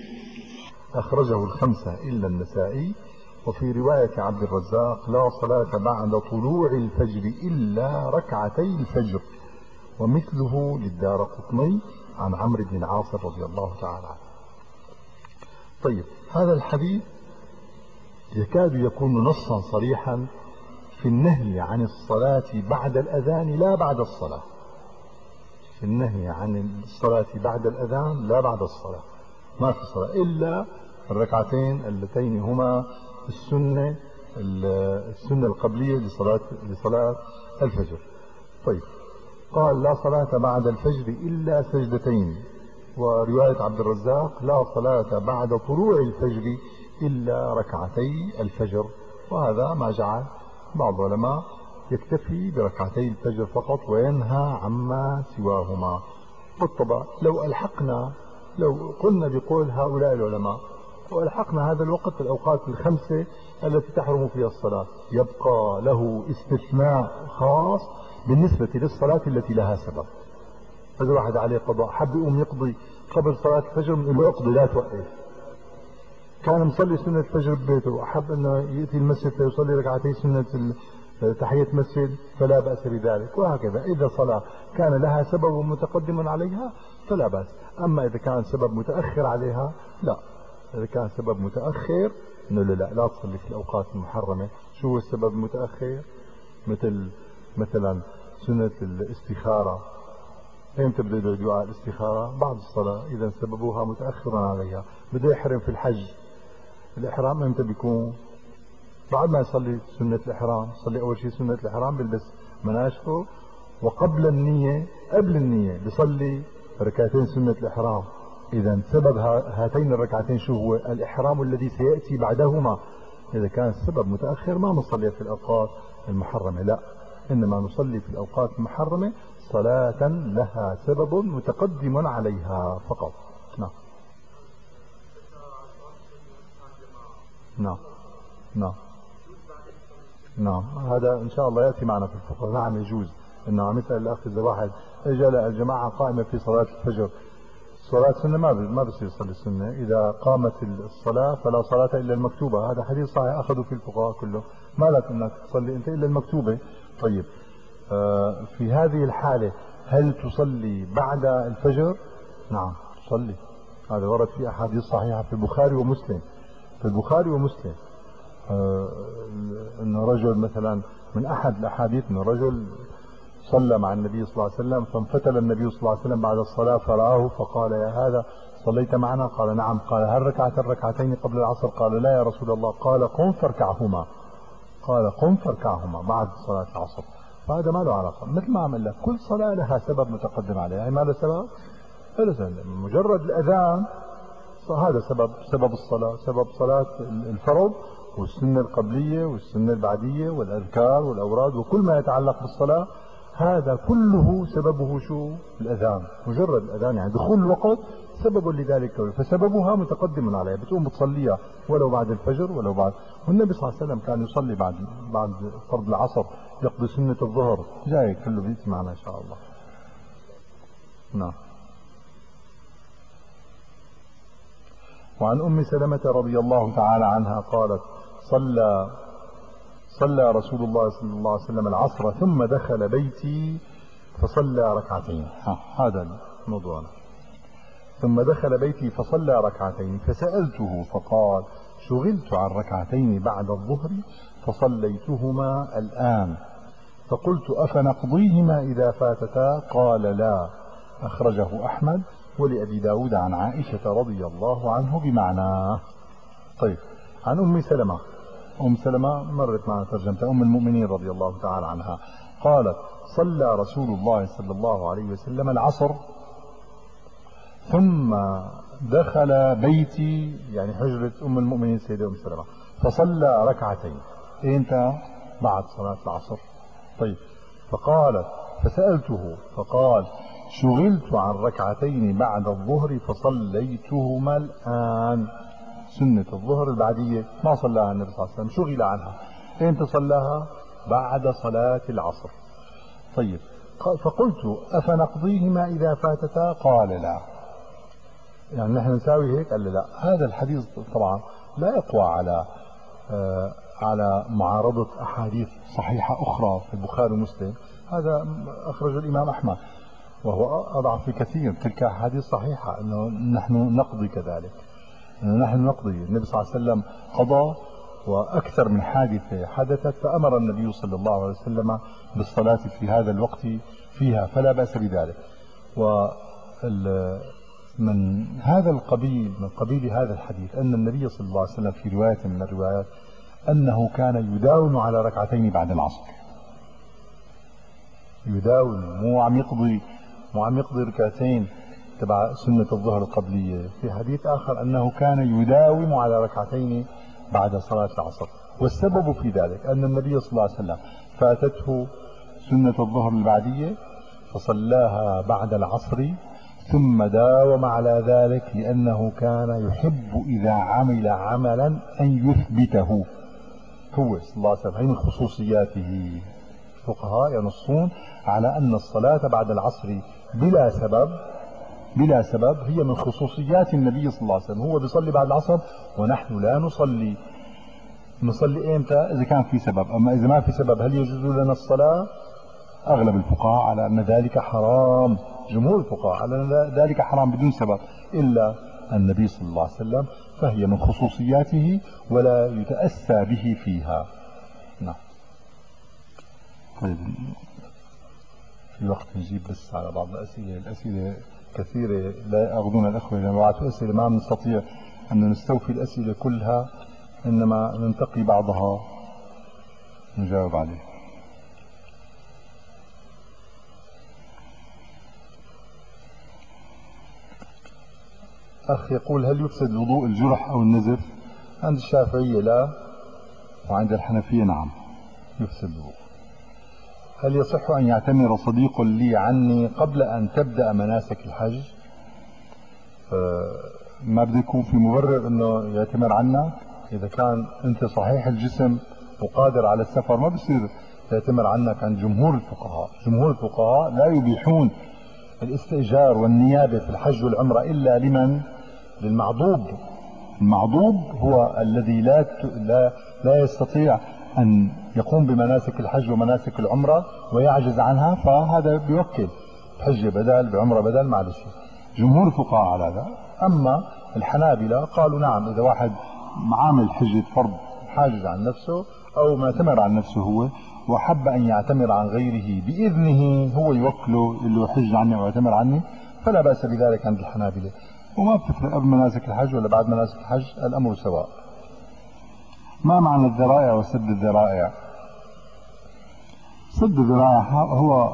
Speaker 1: أخرجه الخمسة إلا النسائي. وفي رواية عبد الرزاق: لا صلاة بعد طلوع الفجر إلا ركعتي الفجر. ومثله للدارقطني عن عمرو بن العاص رضي الله تعالى عنه. طيب، هذا الحديث يكاد يكون نصا صريحا في النهي عن الصلاة بعد الأذان لا بعد الصلاة، في النهي عن الصلاة بعد الأذان لا بعد الصلاة، ما في صلاة إلا الركعتين اللتين هما السنة السنة القبلية لصلاة لصلاة الفجر. طيب، قال: لا صلاة بعد الفجر إلا سجدتين. ورواية عبد الرزاق: لا صلاة بعد طلوع الفجر إلا ركعتي الفجر. وهذا ما جعل بعض العلماء يكتفي بركعتي الفجر فقط وينهى عما سواهما. بالطبع لو ألحقنا لو قلنا بقول هؤلاء العلماء وألحقنا هذا الوقت في الأوقات الخمسة التي تحرم فيها الصلاة، يبقى له استثناء خاص بالنسبة للصلاة التي لها سبب. إذا واحد عليه قضاء حب يقوم يقضي قبل صلاة الفجر، من له اقضي لا توقف. كان مصلي سنة الفجر ببيته وحب أنه يأتي المسجد فيصلي ركعتي سنة تحية مسجد فلا بأس بذلك. وهكذا إذا صلاة كان لها سبب متقدم عليها فلا بأس. أما إذا كان سبب متأخر عليها لا. إذا كان سبب متأخر إنه لا لا, لا تصلي في الأوقات المحرمة. شو هو السبب المتأخر؟ مثل مثلا سنة الاستخارة، امتى بده يدعو دعاء الاستخارة؟ بعد الصلاة إذا سببوها متأخرا عليها. بده يحرم في الحج، الإحرام امتى بيكون؟ بعد ما يصلي سنة الإحرام. يصلي أول شيء سنة الإحرام، بيلبس مناشفه، وقبل النية قبل النية بيصلي ركعتين سنة الإحرام. إذا سبب هاتين الركعتين شو هو؟ الإحرام الذي سيأتي بعدهما. إذا كان السبب متأخر ما نصلي في الأوقات المحرمة، لا، إنما نصلي في الأوقات المحرمة صلاة لها سبب متقدم عليها فقط. نعم نعم نعم نعم. هذا إن شاء الله يأتي معنا في الفقه. نعم يجوز. إنه عم يسأل الأخ إذا واحد إجا الجماعة قائمة في صلاة الفجر، صلاة السنة ما ما بصير يصلي السنة. إذا قامت الصلاة فلا صلاة إلا المكتوبة. هذا حديث صحيح أخذوا في الفقهاء كله. ما لك إنك تصلي أنت إلا المكتوبة. طيب، آه في هذه الحالة هل تصلي بعد الفجر؟ نعم تصلي. هذا ورد في أحاديث صحيحة في البخاري ومسلم. في البخاري ومسلم آه أن رجل مثلا من أحد الأحاديث أن رجل صلى مع النبي صلى الله عليه وسلم، فانفتل النبي صلى الله عليه وسلم بعد الصلاة فرآه فقال: يا هذا صليت معنا؟ قال: نعم. قال: هل ركعت الركعتين قبل العصر؟ قال: لا يا رسول الله. قال: قم فاركعهما. قال: قم فاركعهما بعد صلاة العصر. فهذا ما له علاقة، مثل ما عمل لك كل صلاة لها سبب متقدم عليها. يعني ما له سبب فلا سبب. مجرد الأذان هذا سبب سبب الصلاة، سبب صلاة الفرض والسنة القبلية والسنة البعدية والأذكار والأوراد وكل ما يتعلق بالصلاة، هذا كله سببه شو؟ الأذان. مجرد الأذان يعني دخول الوقت سبب لذلك، فسببها متقدم عليها، بتقوم بتصليها ولو بعد الفجر ولو بعد. والنبي صلى الله عليه وسلم كان يصلي بعد بعد فرض العصر، يقضي سنة الظهر. جاي كله بيجي معنا إن شاء الله. نعم. وعن أم سلمة رضي الله تعالى عنها قالت: صلى صلى رسول الله صلى الله عليه وسلم العصر ثم دخل بيتي فصلى ركعتين. هذا الموضوع. ثم دخل بيتي فصلى ركعتين فسألته فقال: شغلت عن ركعتين بعد الظهر فصليتهما الآن. فقلت أفنقضيهما إذا فاتتا؟ قال لا. أخرجه أحمد ولأبي داود عن عائشة رضي الله عنه بمعناه. طيب، عن أم سلمة. أم سلمة مرت معنا ترجمتها، أم المؤمنين رضي الله تعالى عنها، قالت صلى رسول الله صلى الله عليه وسلم العصر ثم دخل بيتي، يعني حجرة أم المؤمنين سيدة أم سلمة، فصلى ركعتين. إمتى؟ بعد صلاة العصر. طيب، فقالت فسألته فقال شغلت عن ركعتين بعد الظهر فصليتهما الآن. سنة الظهر البعدية ما صلاها النبي صلى الله عليه وسلم، شغل عنها. إمتى صلاها؟ بعد صلاة العصر. طيب، فقلت أفنقضيهما إذا فاتتا؟ قال لا. يعني نحن نساوي هيك؟ قال لا. هذا الحديث طبعا لا يقوى على آه على معارضة أحاديث صحيحة أخرى في البخاري ومسلم. هذا أخرج الإمام أحمد وهو أضعف بكثير. تلك أحاديث صحيحة أنه نحن نقضي كذلك، أنه نحن نقضي. النبي صلى الله عليه وسلم قضى وأكثر من حادثة حدثت فأمر النبي صلى الله عليه وسلم بالصلاة في هذا الوقت فيها، فلا بأس بذلك. ومن هذا القبيل من قبيل هذا الحديث أن النبي صلى الله عليه وسلم في رواية من الروايات أنه كان يداوم على ركعتين بعد العصر. يداوم، مو عم يقضي مو عم يقضي ركعتين تبع سنة الظهر القبلية. في حديث آخر أنه كان يداوم على ركعتين بعد صلاة العصر. والسبب في ذلك أن النبي صلى الله عليه وسلم فاتته سنة الظهر البعدية فصلاها بعد العصر ثم داوم على ذلك، لأنه كان يحب إذا عمل عملا أن يثبته هو صلى الله عليه وسلم. هي من خصوصياته. الفقهاء ينصون على أن الصلاة بعد العصر بلا سبب بلا سبب هي من خصوصيات النبي صلى الله عليه وسلم. هو بيصلي بعد العصر ونحن لا نصلي. نصلي امتى؟ اذا كان في سبب. اما اذا ما في سبب هل يجوز لنا الصلاة؟ اغلب الفقهاء على ان ذلك حرام. جمهور الفقهاء على ان ذلك حرام بدون سبب، الا النبي صلى الله عليه وسلم فهي من خصوصياته ولا يتأسى به فيها. نعم. طيب، في وقت نجيب بس على بعض الاسئله. الاسئله كثيرة لا يأخذون الأخوة لما بعثوا أسئلة ما نستطيع أن نستوفي الأسئلة كلها، إنما ننتقي بعضها نجاوب عليه. أخ يقول هل يفسد وضوء الجرح أو النزف؟ عند الشافعية لا، وعند الحنفية نعم يفسد الوضوء. هل يصح أن يعتمر صديق لي عني قبل أن تبدأ مناسك الحج؟ ما بده يكون في مبرر انه يعتمر عنك. اذا كان انت صحيح الجسم وقادر على السفر ما بصير يعتمر عنك. عند جمهور الفقهاء جمهور الفقهاء لا يبيحون الاستئجار والنيابة في الحج والعمرة الا لمن؟ للمعضوب. المعضوب هو الذي لا لا لا يستطيع ان يقوم بمناسك الحج ومناسك العمرة ويعجز عنها، فهذا بيوكل حجة بدل بعمرة بدل. معلش، جمهور الفقهاء على هذا. اما الحنابلة قالوا نعم، اذا واحد عامل حجة فرض حاجز عن نفسه او معتمر عن نفسه هو وحب ان يعتمر عن غيره باذنه، هو يوكله يقول له حج عني او اعتمر عني، فلا باس بذلك عند الحنابلة. وما بتفرق قبل مناسك الحج ولا بعد مناسك الحج، الامر سواء. ما معنى الذرائع وسد الذرائع؟ سد الذرائع هو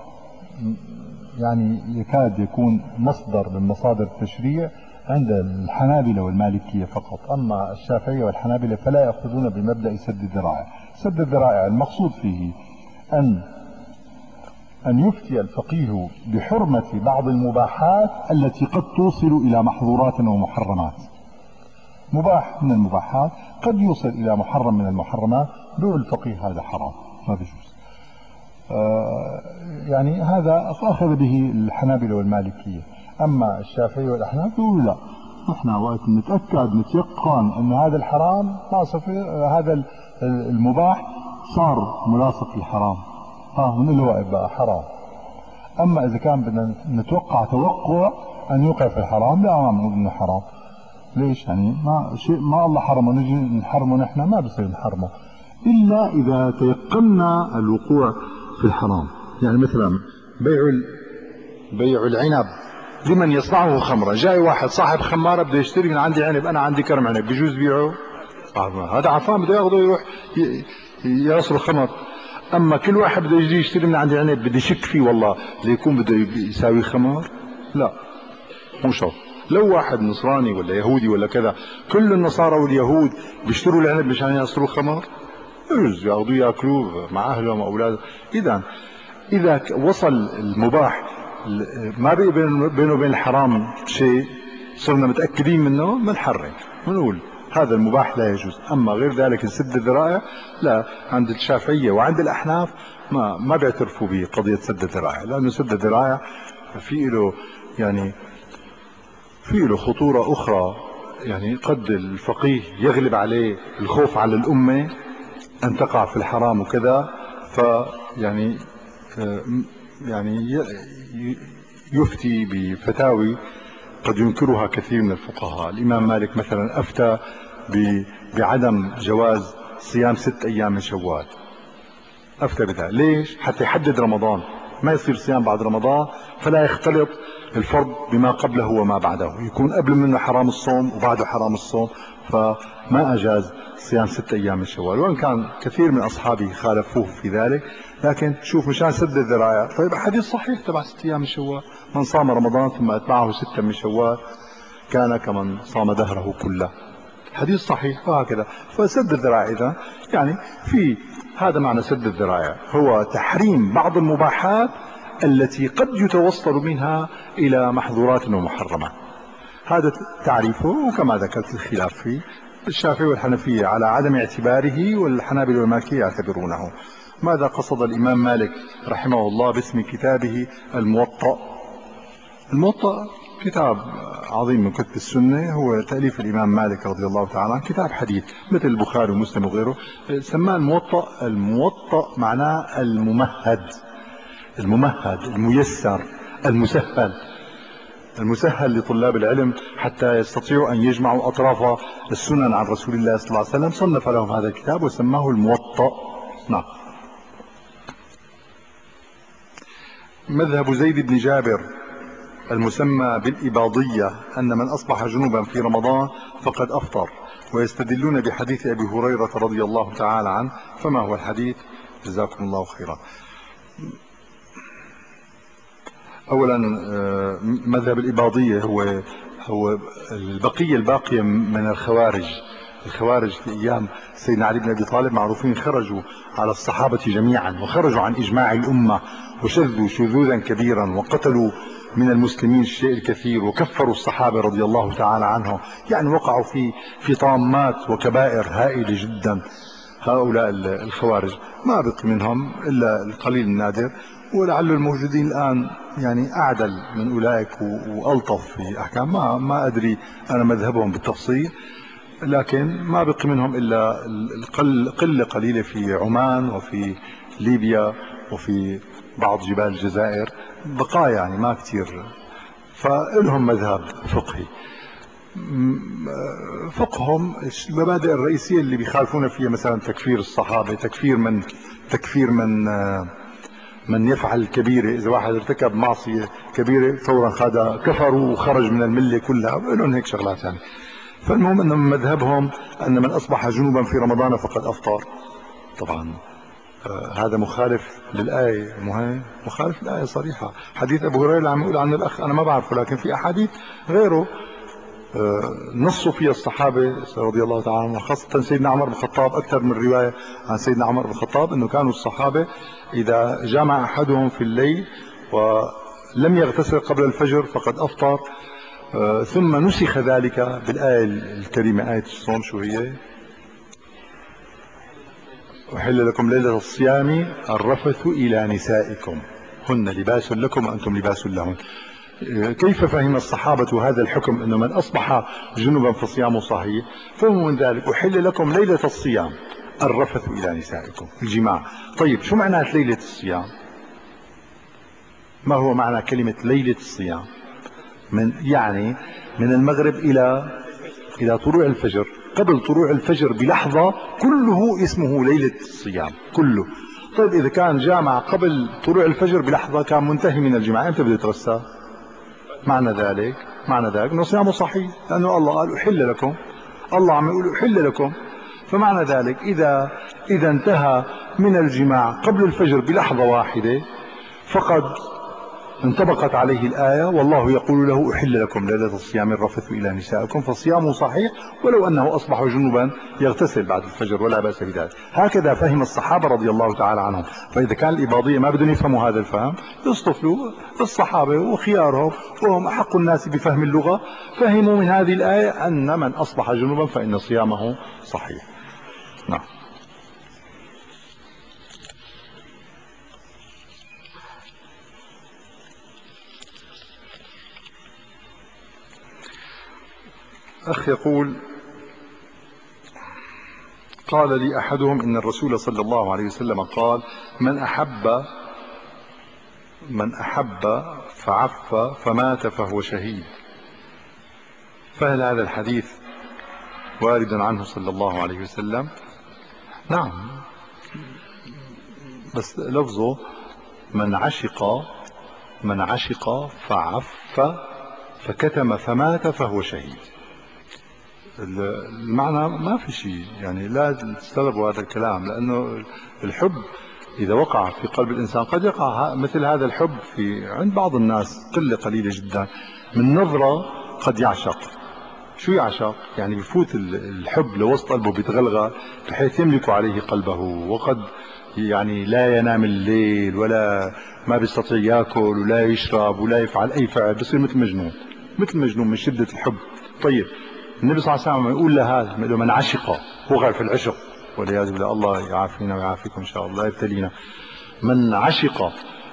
Speaker 1: يعني يكاد يكون مصدر من مصادر التشريع عند الحنابلة والمالكية فقط. أما الشافعية والحنابلة فلا يأخذون بمبدأ سد الذرائع. سد الذرائع المقصود فيه أن أن يفتي الفقيه بحرمة بعض المباحات التي قد توصل إلى محظورات ومحرمات. مباح من المباحات قد يوصل إلى محرم من المحرمات، دون الفقيه هذا حرام ما بيجوز. آه يعني هذا أخذ به الحنابلة والمالكية. أما الشافعي والأحناف يقولوا لا، نحن وقت نتأكد نتيقن أن هذا الحرام ما صفر، هذا المباح صار ملاصق للحرام، ها من الوقت بقى حرام. أما إذا كان بدنا نتوقع توقع أن يوقع في الحرام، لا ما نقول إنه حرام. ليش؟ يعني ما شيء ما الله حرمه نجي نحرمه نحن؟ ما بصير نحرمه. إلا إذا تيقنا الوقوع في الحرام. يعني مثلا بيع بيع العنب لمن يصنعه خمرا، جاي واحد صاحب خمارة بده يشتري من عندي عنب، أنا عندي كرم عنب، بيجوز بيعه؟ هذا عفان بده ياخذه يروح يصرف خمر. أما كل واحد بده يجي يشتري من عندي عنب بدي شك فيه والله ليكون بده يساوي خمر؟ لا، مو شرط. لو واحد نصراني ولا يهودي ولا كذا، كل النصارى واليهود بيشتروا العنب مشان يصروا خمر؟ يجوز ياخذوه ياكلوه مع اهلهم واولادهم. اذا اذا وصل المباح ما بقي بينه وبين الحرام شيء صرنا متاكدين منه، بنحرم بنقول هذا المباح لا يجوز. اما غير ذلك سد الذرائع لا، عند الشافعيه وعند الاحناف ما ما بيعترفوا بقضيه سد الذرائع، لانه سد الذرائع في له يعني في له خطوره اخرى. يعني قد الفقيه يغلب عليه الخوف على الامه أن تقع في الحرام وكذا، فيعني يعني يفتي بفتاوي قد ينكرها كثير من الفقهاء. الإمام مالك مثلا أفتى بعدم جواز صيام ست أيام من شوال، أفتى بذلك. ليش؟ حتى يحدد رمضان، ما يصير صيام بعد رمضان فلا يختلط الفرض بما قبله وما بعده، يكون قبل منه حرام الصوم وبعده حرام الصوم، فما أجاز صيام ستة أيام من شوال، وإن كان كثير من أصحابه خالفوه في ذلك. لكن شوف مشان سد الذرائع، طيب حديث صحيح تبع ستة أيام من شوال، من صام رمضان ثم أتبعه ستة من شوال كان كمن صام دهره كله، حديث صحيح. وهكذا فسد الذرائع إذا يعني في هذا معنى سد الذرائع، هو تحريم بعض المباحات التي قد يتوصل منها إلى محظورات ومحرمات. هذا تعريفه، وكما ذكرت الخلاف فيه الشافعي والحنفية على عدم اعتباره، والحنابلة والمالكية يعتبرونه. ماذا قصد الإمام مالك رحمه الله باسم كتابه الموطأ؟ الموطأ كتاب عظيم من كتب السنة، هو تأليف الإمام مالك رضي الله تعالى عنه، كتاب حديث مثل البخاري ومسلم وغيره. سماه الموطأ. الموطأ معناه الممهد، الممهد الميسر المسهل، المسهل لطلاب العلم حتى يستطيعوا أن يجمعوا أطراف السنن عن رسول الله صلى الله عليه وسلم. صنف لهم هذا الكتاب وسماه الموطأ. نعم. مذهب زيد بن جابر المسمى بالإباضية أن من أصبح جنوبا في رمضان فقد أفطر، ويستدلون بحديث أبي هريرة رضي الله تعالى عنه. فما هو الحديث؟ جزاكم الله خيرا. أولا مذهب الإباضية هو هو البقية الباقية من الخوارج. الخوارج في أيام سيدنا علي بن أبي طالب معروفين، خرجوا على الصحابة جميعا وخرجوا عن إجماع الأمة وشذوا شذوذا كبيرا وقتلوا من المسلمين الشيء الكثير وكفروا الصحابة رضي الله تعالى عنهم، يعني وقعوا في في طامات وكبائر هائلة جدا. هؤلاء الخوارج ما بقي منهم إلا القليل النادر، ولعل الموجودين الآن يعني أعدل من أولئك وألطف في أحكام. ما ما أدري أنا مذهبهم بالتفصيل، لكن ما بقي منهم إلا القل قلة قليلة في عمان وفي ليبيا وفي بعض جبال الجزائر، بقايا يعني ما كثير. فلهم مذهب فقهي، فقههم المبادئ الرئيسية اللي بيخالفون فيها مثلا تكفير الصحابة، تكفير من تكفير من من يفعل كبيرة. إذا واحد ارتكب معصية كبيرة فورا خد كفر وخرج من الملة كلها، لهم هيك شغلات يعني. فالمهم أن مذهبهم أن من أصبح جنوبا في رمضان فقد أفطر. طبعا آه هذا مخالف للآية، مخالف للآية صريحة. حديث أبو هريرة اللي عم يقول عن الأخ أنا ما بعرفه، لكن في أحاديث غيره آه نصوا فيها الصحابة رضي الله تعالى عنهم، خاصة سيدنا عمر بن الخطاب. أكثر من رواية عن سيدنا عمر بن الخطاب أنه كانوا الصحابة إذا جامع أحدهم في الليل ولم يغتسل قبل الفجر فقد أفطر. آه ثم نسخ ذلك بالآية الكريمة، آية الصوم. شو هي؟ أحل لكم ليلة الصيام الرفث إلى نسائكم هن لباس لكم وأنتم لباس لهن. آه كيف فهم الصحابة هذا الحكم أنه من أصبح جنبا فصيامه صحيح؟ فهموا من ذلك أحل لكم ليلة الصيام الرفث إلى نسائكم، الجماع. طيب شو معنى ليلة الصيام؟ ما هو معنى كلمة ليلة الصيام؟ من يعني من المغرب إلى إلى طلوع الفجر. قبل طلوع الفجر بلحظة كله اسمه ليلة الصيام كله. طيب إذا كان جامع قبل طلوع الفجر بلحظة كان منتهي من الجماعة، أنت بده يتغسل؟ معنى ذلك معنى ذلك أنه صيامه صحيح، لأنه الله قال أحل لكم، الله عم يقول أحل لكم. فمعنى ذلك إذا إذا انتهى من الجماع قبل الفجر بلحظة واحدة فقد انطبقت عليه الآية، والله يقول له أحل لكم ليلة الصيام الرفث إلى نسائكم، فصيامه صحيح ولو أنه أصبح جنوبا يغتسل بعد الفجر ولا بأس بذلك. هكذا فهم الصحابة رضي الله تعالى عنهم. فإذا كان الإباضية ما بدهم يفهموا هذا الفهم يصطفلوا الصحابة وخيارهم وهم أحق الناس بفهم اللغة، فهموا من هذه الآية أن من أصبح جنوبا فإن صيامه صحيح. نعم. أخ يقول: قال لي أحدهم إن الرسول صلى الله عليه وسلم قال: من أحب من أحب فعف فمات فهو شهيد، فهل هذا الحديث وارد عنه صلى الله عليه وسلم؟ نعم، بس لفظه من عشق من عشق فعف فكتم فمات فهو شهيد. المعنى ما في شيء، يعني لا تستغربوا هذا الكلام، لأنه الحب إذا وقع في قلب الإنسان قد يقع مثل هذا الحب في عند بعض الناس قلة قليلة جدا، من نظرة قد يعشق. شو يعشق؟ يعني بفوت الحب لوسط قلبه بيتغلغل بحيث يملك عليه قلبه، وقد يعني لا ينام الليل ولا ما بيستطيع ياكل ولا يشرب ولا يفعل أي فعل، بصير مثل مجنون مثل مجنون من شدة الحب. طيب النبي صلى الله عليه وسلم يقول لهذا من عشق، وقع في العشق والعياذ بالله، الله يعافينا ويعافيكم ان شاء الله، لا يبتلينا. من عشق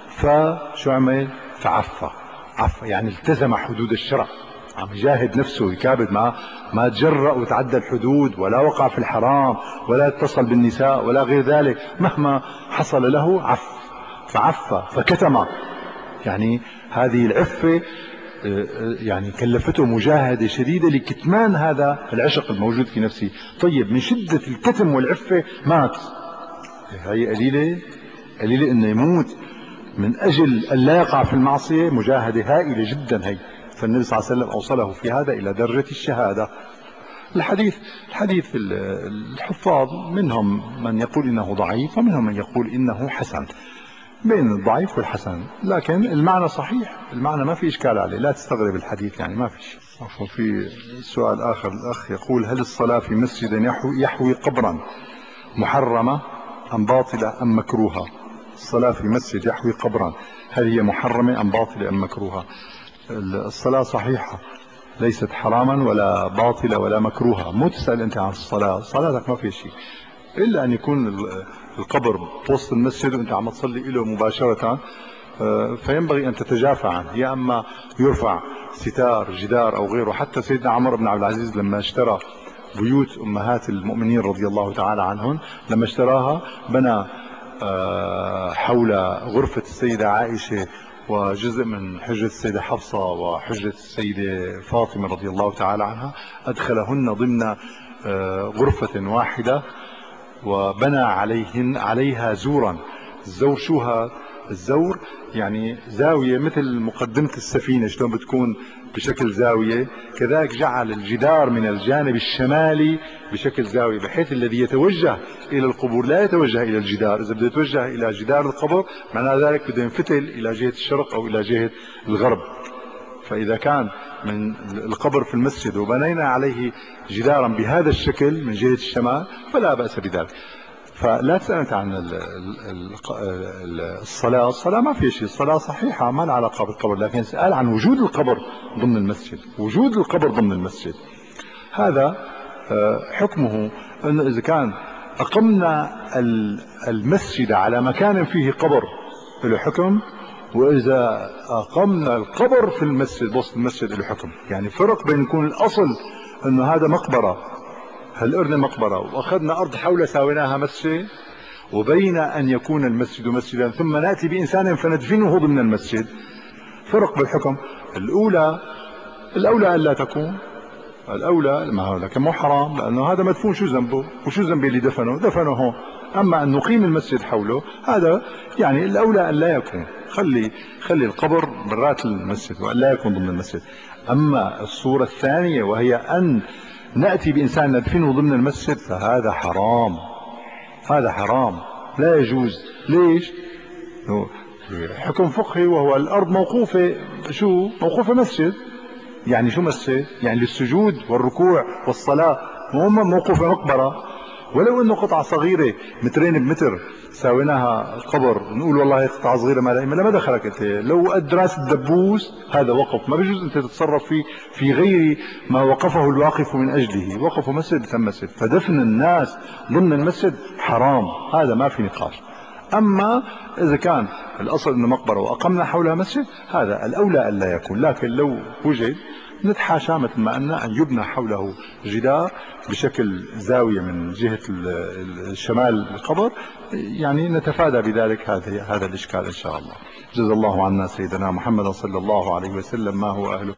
Speaker 1: فشو عمل؟ فعفى. عفى يعني التزم حدود الشرع، عم يجاهد نفسه يكابد، ما ما تجرأ وتعدى الحدود ولا وقع في الحرام ولا اتصل بالنساء ولا غير ذلك، مهما حصل له عف. فعفى فكتم، يعني هذه العفة يعني كلفته مجاهدة شديدة لكتمان هذا العشق الموجود في نفسه. طيب من شدة الكتم والعفة مات، هي قليلة قليلة انه يموت من اجل ان لا يقع في المعصية؟ مجاهدة هائلة جدا هي. فالنبي صلى الله عليه وسلم اوصله في هذا الى درجة الشهادة. الحديث الحديث الحفاظ منهم من يقول انه ضعيف ومنهم من يقول انه حسن، بين الضعيف والحسن، لكن المعنى صحيح، المعنى ما في إشكال عليه، لا تستغرب الحديث يعني ما في شيء. وفي سؤال آخر، الأخ يقول: هل الصلاة في مسجد يحوي, يحوي قبرا محرمة أم باطلة أم مكروهة؟ الصلاة في مسجد يحوي قبرا هل هي محرمة أم باطلة أم مكروهة؟ الصلاة صحيحة، ليست حراما ولا باطلة ولا مكروهة. مو تسأل أنت عن الصلاة، صلاتك ما في شيء إلا أن يكون القبر بوسط المسجد وأنت عم تصلي إله مباشرة، فينبغي أن تتجافى عنه، يا أما يرفع ستار جدار أو غيره. حتى سيدنا عمر بن عبد العزيز لما اشترى بيوت أمهات المؤمنين رضي الله تعالى عنهن، لما اشتراها بنى حول غرفة السيدة عائشة وجزء من حجرة السيدة حفصة وحجرة السيدة فاطمة رضي الله تعالى عنها، أدخلهن ضمن غرفة واحدة وبنى عليهن عليها زورا. الزور شو هذا؟ الزور يعني زاوية مثل مقدمة السفينة شلون بتكون بشكل زاوية، كذلك جعل الجدار من الجانب الشمالي بشكل زاوية، بحيث الذي يتوجه إلى القبور لا يتوجه إلى الجدار. إذا بده يتوجه إلى جدار القبر معنى ذلك بده ينفتل إلى جهة الشرق أو إلى جهة الغرب. فإذا كان من القبر في المسجد وبنينا عليه جدارا بهذا الشكل من جهة الشمال فلا بأس بذلك. فلا تسألت عن الصلاة، الصلاة ما في شيء، الصلاة صحيحة ما لها علاقة بالقبر، لكن سأل عن وجود القبر ضمن المسجد. وجود القبر ضمن المسجد هذا حكمه أنه إذا كان أقمنا المسجد على مكان فيه قبر له حكم، وإذا أقمنا القبر في المسجد وسط المسجد له حكم. يعني فرق بين يكون الأصل أنه هذا مقبرة، هالأرض مقبرة وأخذنا أرض حول ساويناها مسجد، وبين أن يكون المسجد مسجدا ثم نأتي بإنسان فندفنه ضمن المسجد، فرق بالحكم. الأولى الأولى أن لا تكون، الأولى ما هو لكن مو حرام، لأنه هذا مدفون شو ذنبه وشو ذنب اللي دفنه دفنه هون. أما أن نقيم المسجد حوله هذا يعني الأولى أن لا يكون، خلي خلي القبر برات المسجد وأن لا يكون ضمن المسجد. أما الصورة الثانية وهي أن نأتي بإنسان ندفنه ضمن المسجد فهذا حرام، هذا حرام لا يجوز. ليش؟ حكم فقهي، وهو الأرض موقوفة شو موقوفة مسجد. يعني شو مسجد؟ يعني للسجود والركوع والصلاة، مو موقوفة مقبرة. ولو انه قطعة صغيرة مترين بمتر ساويناها قبر نقول والله قطعة صغيرة ما لها ما دخلك انت. لو قد راس الدبوس هذا وقف، ما بيجوز انت تتصرف فيه في غير ما وقفه الواقف من اجله. وقف مسجد مثل مسجد، فدفن الناس ضمن المسجد حرام، هذا ما في نقاش. اما اذا كان الاصل انه مقبرة واقمنا حولها مسجد هذا الاولى ان لا يكون. لكن لو وجد نتحاشى مثل ما قلنا ان يبنى حوله جدار بشكل زاوية من جهة الشمال القبر، يعني نتفادى بذلك هذا هذا الاشكال ان شاء الله. جزا الله عنا سيدنا محمد صلى الله عليه وسلم ما هو اهله.